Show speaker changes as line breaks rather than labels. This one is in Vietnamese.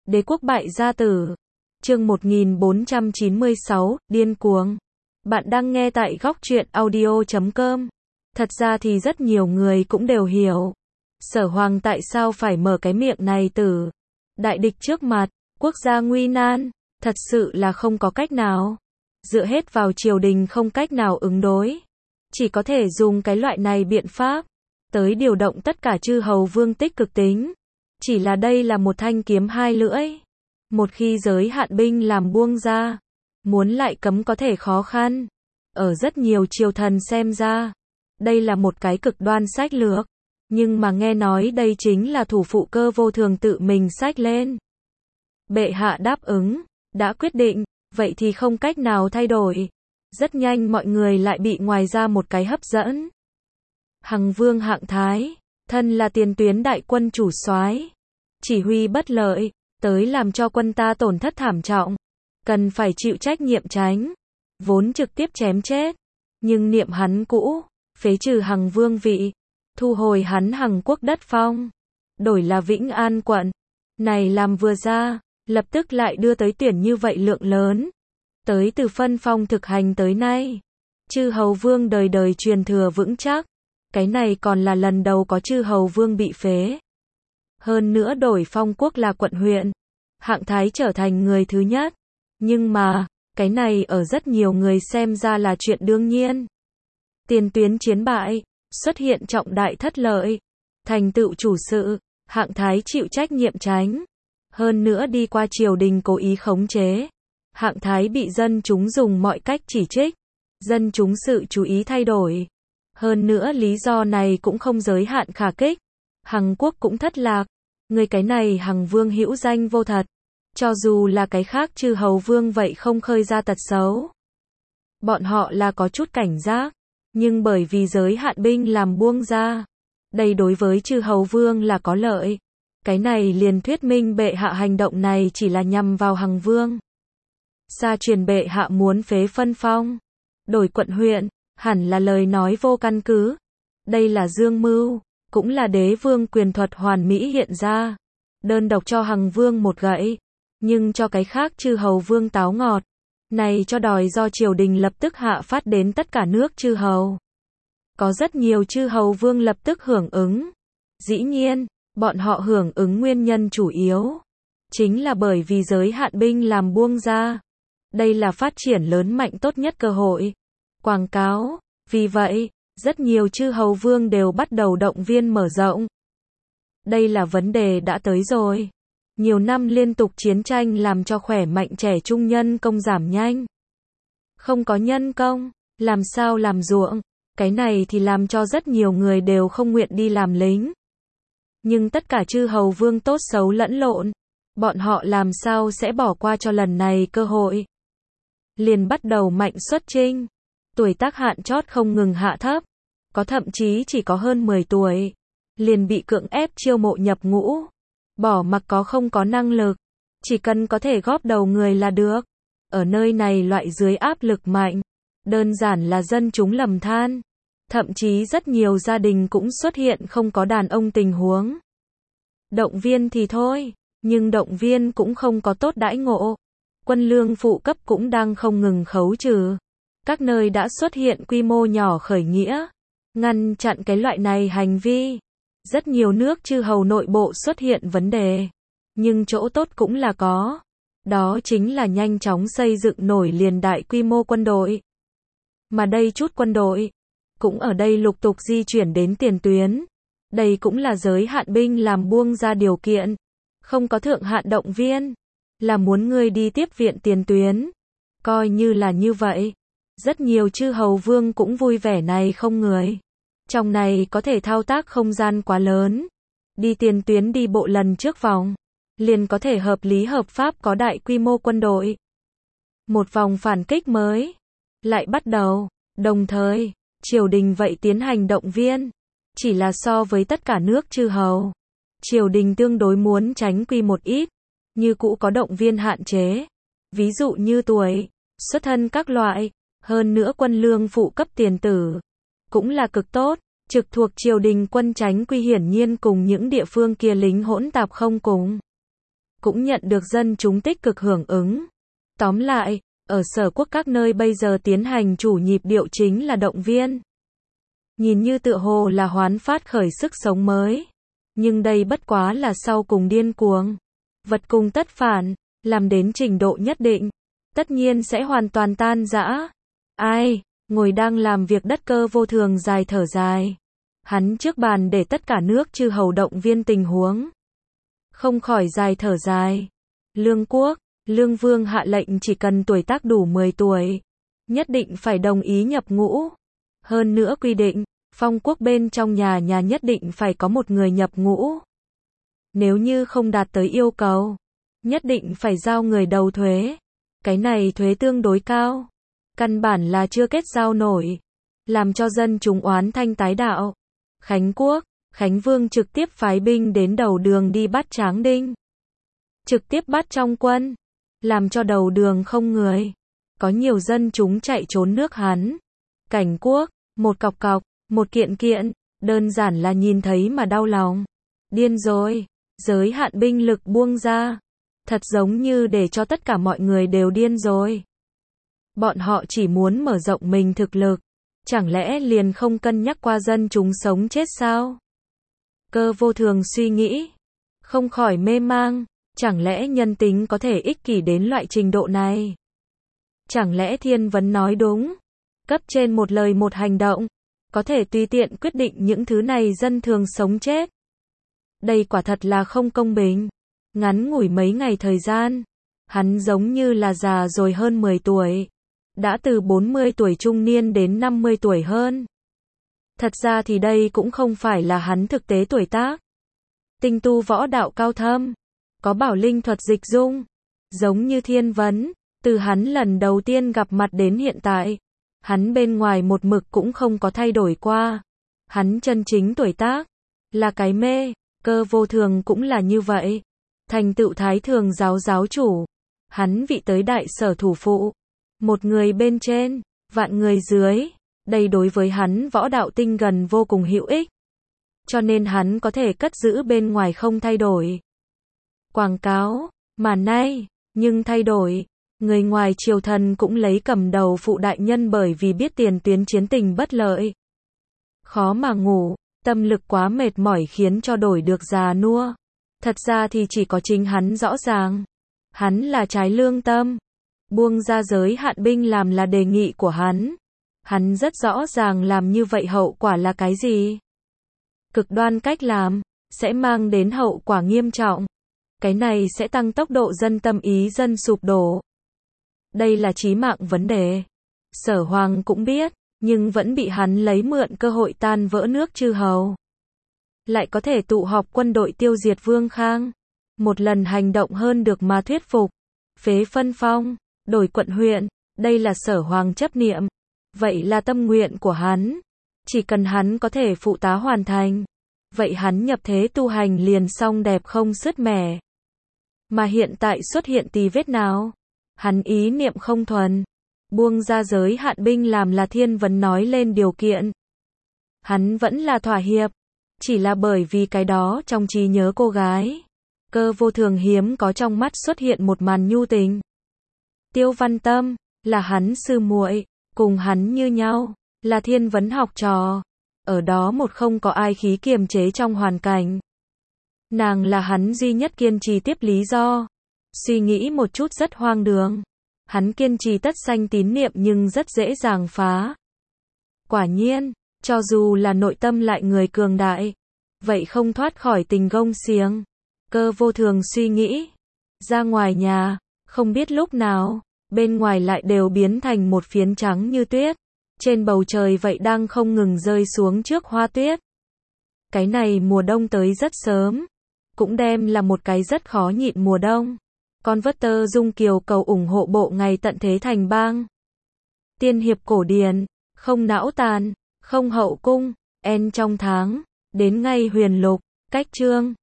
Đế quốc bại gia tử. Chương 1496, điên cuồng. Bạn đang nghe tại góc truyện audio.com. Thật ra thì rất nhiều người cũng đều hiểu. Sở Hoàng tại sao phải mở cái miệng này tử. Đại địch trước mặt, quốc gia nguy nan, thật sự là không có cách nào. Dựa hết vào triều đình không cách nào ứng đối. Chỉ có thể dùng cái loại này biện pháp, tới điều động tất cả chư hầu vương tích cực tính. Chỉ là đây là một thanh kiếm hai lưỡi. Một khi giới hạn binh làm buông ra, muốn lại cấm có thể khó khăn. Ở rất nhiều triều thần xem ra, đây là một cái cực đoan sách lược. Nhưng mà nghe nói đây chính là thủ phụ Cơ Vô Thường tự mình xách lên. Bệ hạ đáp ứng, đã quyết định, vậy thì không cách nào thay đổi. Rất nhanh mọi người lại bị ngoài ra một cái hấp dẫn. Hằng Vương Hạng Thái, thân là tiền tuyến đại quân chủ soái, chỉ huy bất lợi, tới làm cho quân ta tổn thất thảm trọng, cần phải chịu trách nhiệm tránh, vốn trực tiếp chém chết, nhưng niệm hắn cũ, phế trừ Hằng Vương vị, thu hồi hắn Hằng quốc đất phong, đổi là Vĩnh An quận. Này làm vừa ra, lập tức lại đưa tới tuyển như vậy lượng lớn, tới từ phân phong thực hành tới nay, chư hầu vương đời đời truyền thừa vững chắc. Cái này còn là lần đầu có chư hầu vương bị phế. Hơn nữa đổi phong quốc là quận huyện. Hạng Thái trở thành người thứ nhất. Nhưng mà, cái này ở rất nhiều người xem ra là chuyện đương nhiên. Tiền tuyến chiến bại, xuất hiện trọng đại thất lợi. Thành tựu chủ sự, Hạng Thái chịu trách nhiệm tránh. Hơn nữa đi qua triều đình cố ý khống chế. Hạng Thái bị dân chúng dùng mọi cách chỉ trích. Dân chúng sự chú ý thay đổi. Hơn nữa lý do này cũng không giới hạn khả kích. Hằng quốc cũng thất lạc. Người cái này Hằng Vương hữu danh vô thật. Cho dù là cái khác chư hầu vương vậy không khơi ra tật xấu. Bọn họ là có chút cảnh giác. Nhưng bởi vì giới hạn binh làm buông ra. Đây đối với chư hầu vương là có lợi. Cái này liền thuyết minh bệ hạ hành động này chỉ là nhằm vào Hằng Vương. Xa truyền bệ hạ muốn phế phân phong. Đổi quận huyện. Hẳn là lời nói vô căn cứ. Đây là dương mưu, cũng là đế vương quyền thuật hoàn mỹ hiện ra. Đơn độc cho Hằng Vương một gậy, nhưng cho cái khác chư hầu vương táo ngọt. Này cho đòi do triều đình lập tức hạ phát đến tất cả nước chư hầu. Có rất nhiều chư hầu vương lập tức hưởng ứng. Dĩ nhiên, bọn họ hưởng ứng nguyên nhân chủ yếu. Chính là bởi vì giới hạn binh làm buông ra. Đây là phát triển lớn mạnh tốt nhất cơ hội. Quảng cáo. Vì vậy, rất nhiều chư hầu vương đều bắt đầu động viên mở rộng. Đây là vấn đề đã tới rồi. Nhiều năm liên tục chiến tranh làm cho khỏe mạnh trẻ trung nhân công giảm nhanh. Không có nhân công, làm sao làm ruộng. Cái này thì làm cho rất nhiều người đều không nguyện đi làm lính. Nhưng tất cả chư hầu vương tốt xấu lẫn lộn. Bọn họ làm sao sẽ bỏ qua cho lần này cơ hội. Liền bắt đầu mạnh xuất chinh. Tuổi tác hạn chót không ngừng hạ thấp, có thậm chí chỉ có hơn 10 tuổi, liền bị cưỡng ép chiêu mộ nhập ngũ, bỏ mặc có không có năng lực, chỉ cần có thể góp đầu người là được. Ở nơi này loại dưới áp lực mạnh, đơn giản là dân chúng lầm than, thậm chí rất nhiều gia đình cũng xuất hiện không có đàn ông tình huống. Động viên thì thôi, nhưng động viên cũng không có tốt đãi ngộ, quân lương phụ cấp cũng đang không ngừng khấu trừ. Các nơi đã xuất hiện quy mô nhỏ khởi nghĩa, ngăn chặn cái loại này hành vi. Rất nhiều nước chư hầu nội bộ xuất hiện vấn đề, nhưng chỗ tốt cũng là có. Đó chính là nhanh chóng xây dựng nổi liền đại quy mô quân đội. Mà đây chút quân đội, cũng ở đây lục tục di chuyển đến tiền tuyến. Đây cũng là giới hạn binh làm buông ra điều kiện. Không có thượng hạn động viên, là muốn ngươi đi tiếp viện tiền tuyến. Coi như là như vậy. Rất nhiều chư hầu vương cũng vui vẻ này không người. Trong này có thể thao tác không gian quá lớn. Đi tiền tuyến đi bộ lần trước vòng. Liền có thể hợp lý hợp pháp có đại quy mô quân đội. Một vòng phản kích mới. Lại bắt đầu. Đồng thời, triều đình vậy tiến hành động viên. Chỉ là so với tất cả nước chư hầu. Triều đình tương đối muốn tránh quy một ít. Như cũ có động viên hạn chế. Ví dụ như tuổi, xuất thân các loại. Hơn nữa quân lương phụ cấp tiền tử, cũng là cực tốt, trực thuộc triều đình quân tránh quy hiển nhiên cùng những địa phương kia lính hỗn tạp không cùng. cũng nhận được dân chúng tích cực hưởng ứng. Tóm lại, ở sở quốc các nơi bây giờ tiến hành chủ nhịp điệu chính là động viên. Nhìn như tựa hồ là hoán phát khởi sức sống mới. Nhưng đây bất quá là sau cùng điên cuồng. Vật cùng tất phản, làm đến trình độ nhất định. Tất nhiên sẽ hoàn toàn tan rã. Ai, ngồi đang làm việc đất Cơ Vô Thường dài thở dài. Hắn trước bàn để tất cả nước chư hầu động viên tình huống. Không khỏi dài thở dài. Lương quốc, Lương Vương hạ lệnh chỉ cần tuổi tác đủ 10 tuổi. Nhất định phải đồng ý nhập ngũ. Hơn nữa quy định, phong quốc bên trong nhà nhất định phải có một người nhập ngũ. Nếu như không đạt tới yêu cầu, nhất định phải giao người đầu thuế. Cái này thuế tương đối cao. Căn bản là chưa kết giao nổi. Làm cho dân chúng oán thanh tái đạo. Khánh Quốc, Khánh Vương trực tiếp phái binh đến đầu đường đi bắt Tráng Đinh. Trực tiếp bắt trong quân. Làm cho đầu đường không người. Có nhiều dân chúng chạy trốn nước hắn. Cảnh Quốc, một cọc cọc, một kiện kiện, đơn giản là nhìn thấy mà đau lòng. Điên rồi, giới hạn binh lực buông ra. Thật giống như để cho tất cả mọi người đều điên rồi. Bọn họ chỉ muốn mở rộng mình thực lực. Chẳng lẽ liền không cân nhắc qua dân chúng sống chết sao? Cơ Vô Thường suy nghĩ. Không khỏi mê mang. Chẳng lẽ nhân tính có thể ích kỷ đến loại trình độ này? Chẳng lẽ Thiên Vấn nói đúng? Cấp trên một lời một hành động. Có thể tùy tiện quyết định những thứ này dân thường sống chết. Đây quả thật là không công bình. Ngắn ngủi mấy ngày thời gian. Hắn giống như là già rồi hơn 10 tuổi. Đã từ 40 tuổi trung niên đến 50 tuổi hơn. Thật ra thì đây cũng không phải là hắn thực tế tuổi tác. Tinh tu võ đạo cao thâm. Có bảo linh thuật dịch dung. Giống như Thiên Vấn. Từ hắn lần đầu tiên gặp mặt đến hiện tại. Hắn bên ngoài một mực cũng không có thay đổi qua. Hắn chân chính tuổi tác. Là cái mê. Cơ Vô Thường cũng là như vậy. Thành tựu Thái Thường giáo chủ. Hắn vị tới đại sở thủ phụ. Một người bên trên, vạn người dưới. Đây đối với hắn võ đạo tinh gần vô cùng hữu ích. Cho nên hắn có thể cất giữ bên ngoài không thay đổi. Quảng cáo, mà nay, nhưng thay đổi. Người ngoài triều thần cũng lấy cầm đầu phụ đại nhân bởi vì biết tiền tuyến chiến tình bất lợi. Khó mà ngủ, tâm lực quá mệt mỏi khiến cho đổi được già nua. Thật ra thì chỉ có chính hắn rõ ràng. Hắn là trái lương tâm. Buông ra giới hạn binh làm là đề nghị của hắn. Hắn rất rõ ràng làm như vậy hậu quả là cái gì. Cực đoan cách làm, sẽ mang đến hậu quả nghiêm trọng. Cái này sẽ tăng tốc độ dân tâm ý dân sụp đổ. Đây là chí mạng vấn đề. Sở Hoàng cũng biết, nhưng vẫn bị hắn lấy mượn cơ hội tan vỡ nước chư hầu. Lại có thể tụ họp quân đội tiêu diệt Vương Khang. Một lần hành động hơn được mà thuyết phục. Phế phân phong, đổi quận huyện, đây là Sở Hoàng chấp niệm. Vậy là tâm nguyện của hắn. Chỉ cần hắn có thể phụ tá hoàn thành. Vậy hắn nhập thế tu hành liền xong đẹp không sứt mẻ. Mà hiện tại xuất hiện tì vết nào? Hắn ý niệm không thuần. Buông ra giới hạn binh làm là Thiên Vấn nói lên điều kiện. Hắn vẫn là thỏa hiệp. Chỉ là bởi vì cái đó trong trí nhớ cô gái. Cơ Vô Thường hiếm có trong mắt xuất hiện một màn nhu tình. Tiêu Văn Tâm, là hắn sư muội, cùng hắn như nhau, là Thiên Vấn học trò. Ở đó một không có ai khí kiềm chế trong hoàn cảnh. Nàng là hắn duy nhất kiên trì tiếp lý do. Suy nghĩ một chút rất hoang đường. Hắn kiên trì tất sanh tín niệm nhưng rất dễ dàng phá. Quả nhiên, cho dù là nội tâm lại người cường đại, vậy không thoát khỏi tình gông xiềng. Cơ Vô Thường suy nghĩ. Ra ngoài nhà, không biết lúc nào, bên ngoài lại đều biến thành một phiến trắng như tuyết. Trên bầu trời vậy đang không ngừng rơi xuống trước hoa tuyết. Cái này mùa đông tới rất sớm. Cũng đem là một cái rất khó nhịn mùa đông. Con vớt tơ Dung Kiều cầu ủng hộ bộ ngày tận thế thành bang. Tiên hiệp cổ điển, không não tàn, không hậu cung, en trong tháng, đến ngay huyền lục, cách chương.